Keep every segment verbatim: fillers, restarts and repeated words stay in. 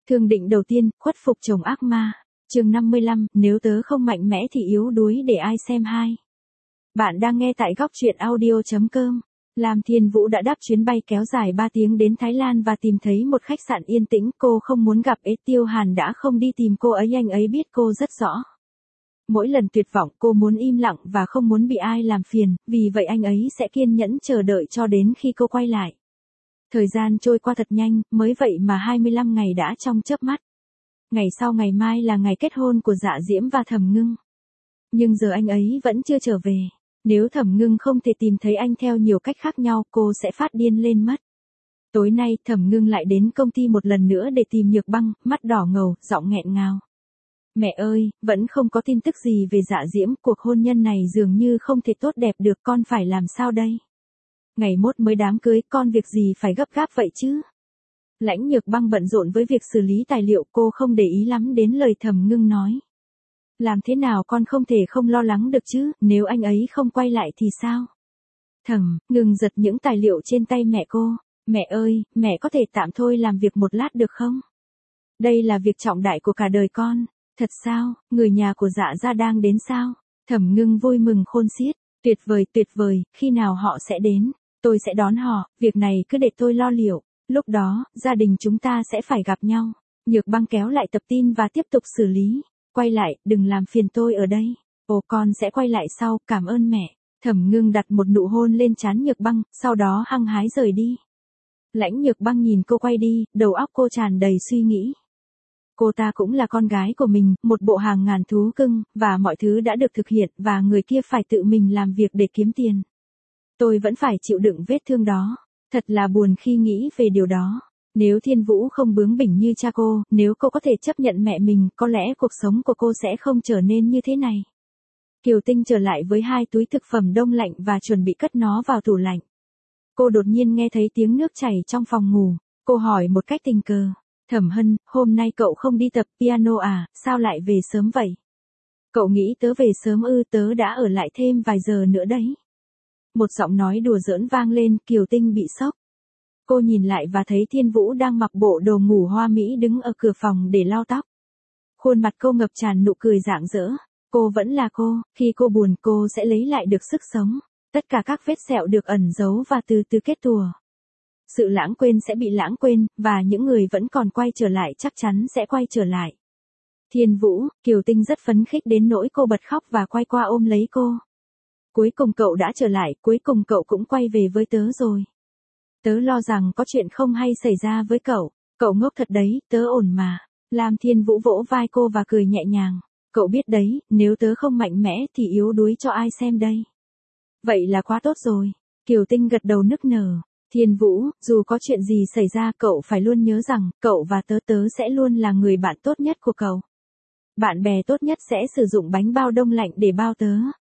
Thương định đầu tiên, khuất phục chồng ác ma. Chương năm mươi lăm, nếu tớ không mạnh mẽ thì yếu đuối để ai xem hai. Bạn đang nghe tại góc truyện audio chấm com. Lam Thiên Vũ đã đáp chuyến bay kéo dài ba tiếng đến Thái Lan và tìm thấy một khách sạn yên tĩnh. Cô không muốn gặp ấy, Tiêu Hàn đã không đi tìm cô ấy, anh ấy biết cô rất rõ. Mỗi lần tuyệt vọng cô muốn im lặng và không muốn bị ai làm phiền, vì vậy anh ấy sẽ kiên nhẫn chờ đợi cho đến khi cô quay lại. Thời gian trôi qua thật nhanh, mới vậy mà hai mươi lăm ngày đã trong chớp mắt. Ngày sau ngày mai là ngày kết hôn của Dạ Diễm và Thẩm Ngưng. Nhưng giờ anh ấy vẫn chưa trở về. Nếu Thẩm Ngưng không thể tìm thấy anh theo nhiều cách khác nhau, cô sẽ phát điên lên mất. Tối nay Thẩm Ngưng lại đến công ty một lần nữa để tìm Nhược Băng, mắt đỏ ngầu, giọng nghẹn ngào. Mẹ ơi, vẫn không có tin tức gì về Dạ Diễm, cuộc hôn nhân này dường như không thể tốt đẹp được, con phải làm sao đây? Ngày mốt mới đám cưới, con việc gì phải gấp gáp vậy chứ? Lãnh Nhược Băng bận rộn với việc xử lý tài liệu, cô không để ý lắm đến lời Thẩm Ngưng nói. Làm thế nào con không thể không lo lắng được chứ, nếu anh ấy không quay lại thì sao? Thẩm Ngưng giật những tài liệu trên tay mẹ cô. Mẹ ơi, mẹ có thể tạm thôi làm việc một lát được không? Đây là việc trọng đại của cả đời con. Thật sao, người nhà của Dạ gia đang đến sao? Thẩm Ngưng vui mừng khôn xiết. Tuyệt vời, tuyệt vời, khi nào họ sẽ đến? Tôi sẽ đón họ, việc này cứ để tôi lo liệu. Lúc đó, gia đình chúng ta sẽ phải gặp nhau. Nhược Băng kéo lại tập tin và tiếp tục xử lý. Quay lại, đừng làm phiền tôi ở đây. Ồ, con sẽ quay lại sau, cảm ơn mẹ. Thẩm Ngưng đặt một nụ hôn lên trán Nhược Băng, sau đó hăng hái rời đi. Lãnh Nhược Băng nhìn cô quay đi, đầu óc cô tràn đầy suy nghĩ. Cô ta cũng là con gái của mình, một bộ hàng ngàn thú cưng, và mọi thứ đã được thực hiện, và người kia phải tự mình làm việc để kiếm tiền. Tôi vẫn phải chịu đựng vết thương đó. Thật là buồn khi nghĩ về điều đó. Nếu Thiên Vũ không bướng bỉnh như cha cô, nếu cô có thể chấp nhận mẹ mình, có lẽ cuộc sống của cô sẽ không trở nên như thế này. Kiều Tinh trở lại với hai túi thực phẩm đông lạnh và chuẩn bị cất nó vào tủ lạnh. Cô đột nhiên nghe thấy tiếng nước chảy trong phòng ngủ. Cô hỏi một cách tình cờ. Thẩm Hân, hôm nay cậu không đi tập piano à, sao lại về sớm vậy? Cậu nghĩ tớ về sớm ư? Tớ đã ở lại thêm vài giờ nữa đấy. Một giọng nói đùa giỡn vang lên, Kiều Tinh bị sốc. Cô nhìn lại và thấy Thiên Vũ đang mặc bộ đồ ngủ hoa mỹ đứng ở cửa phòng để lau tóc. Khuôn mặt cô ngập tràn nụ cười rạng rỡ. Cô vẫn là cô, khi cô buồn cô sẽ lấy lại được sức sống. Tất cả các vết sẹo được ẩn giấu và từ từ kết tùa. Sự lãng quên sẽ bị lãng quên, và những người vẫn còn quay trở lại chắc chắn sẽ quay trở lại. Thiên Vũ, Kiều Tinh rất phấn khích đến nỗi cô bật khóc và quay qua ôm lấy cô. Cuối cùng cậu đã trở lại, cuối cùng cậu cũng quay về với tớ rồi. Tớ lo rằng có chuyện không hay xảy ra với cậu. Cậu ngốc thật đấy, tớ ổn mà. Lam Thiên Vũ vỗ vai cô và cười nhẹ nhàng. Cậu biết đấy, nếu tớ không mạnh mẽ thì yếu đuối cho ai xem đây. Vậy là quá tốt rồi. Kiều Tinh gật đầu nức nở. Thiên Vũ, dù có chuyện gì xảy ra cậu phải luôn nhớ rằng, cậu và tớ tớ sẽ luôn là người bạn tốt nhất của cậu. Bạn bè tốt nhất sẽ sử dụng bánh bao đông lạnh để bao tớ.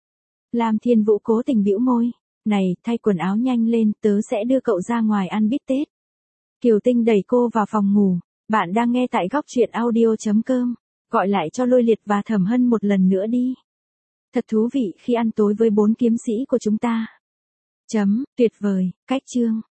Lam Thiên Vũ cố tình bĩu môi. Này, thay quần áo nhanh lên, tớ sẽ đưa cậu ra ngoài ăn bít tết. Kiều Tinh đẩy cô vào phòng ngủ. Bạn đang nghe tại góc truyện audio chấm com. Gọi lại cho Lôi Liệt và Thẩm Hân một lần nữa đi. Thật thú vị khi ăn tối với bốn kiếm sĩ của chúng ta. Chấm, tuyệt vời, cách chương.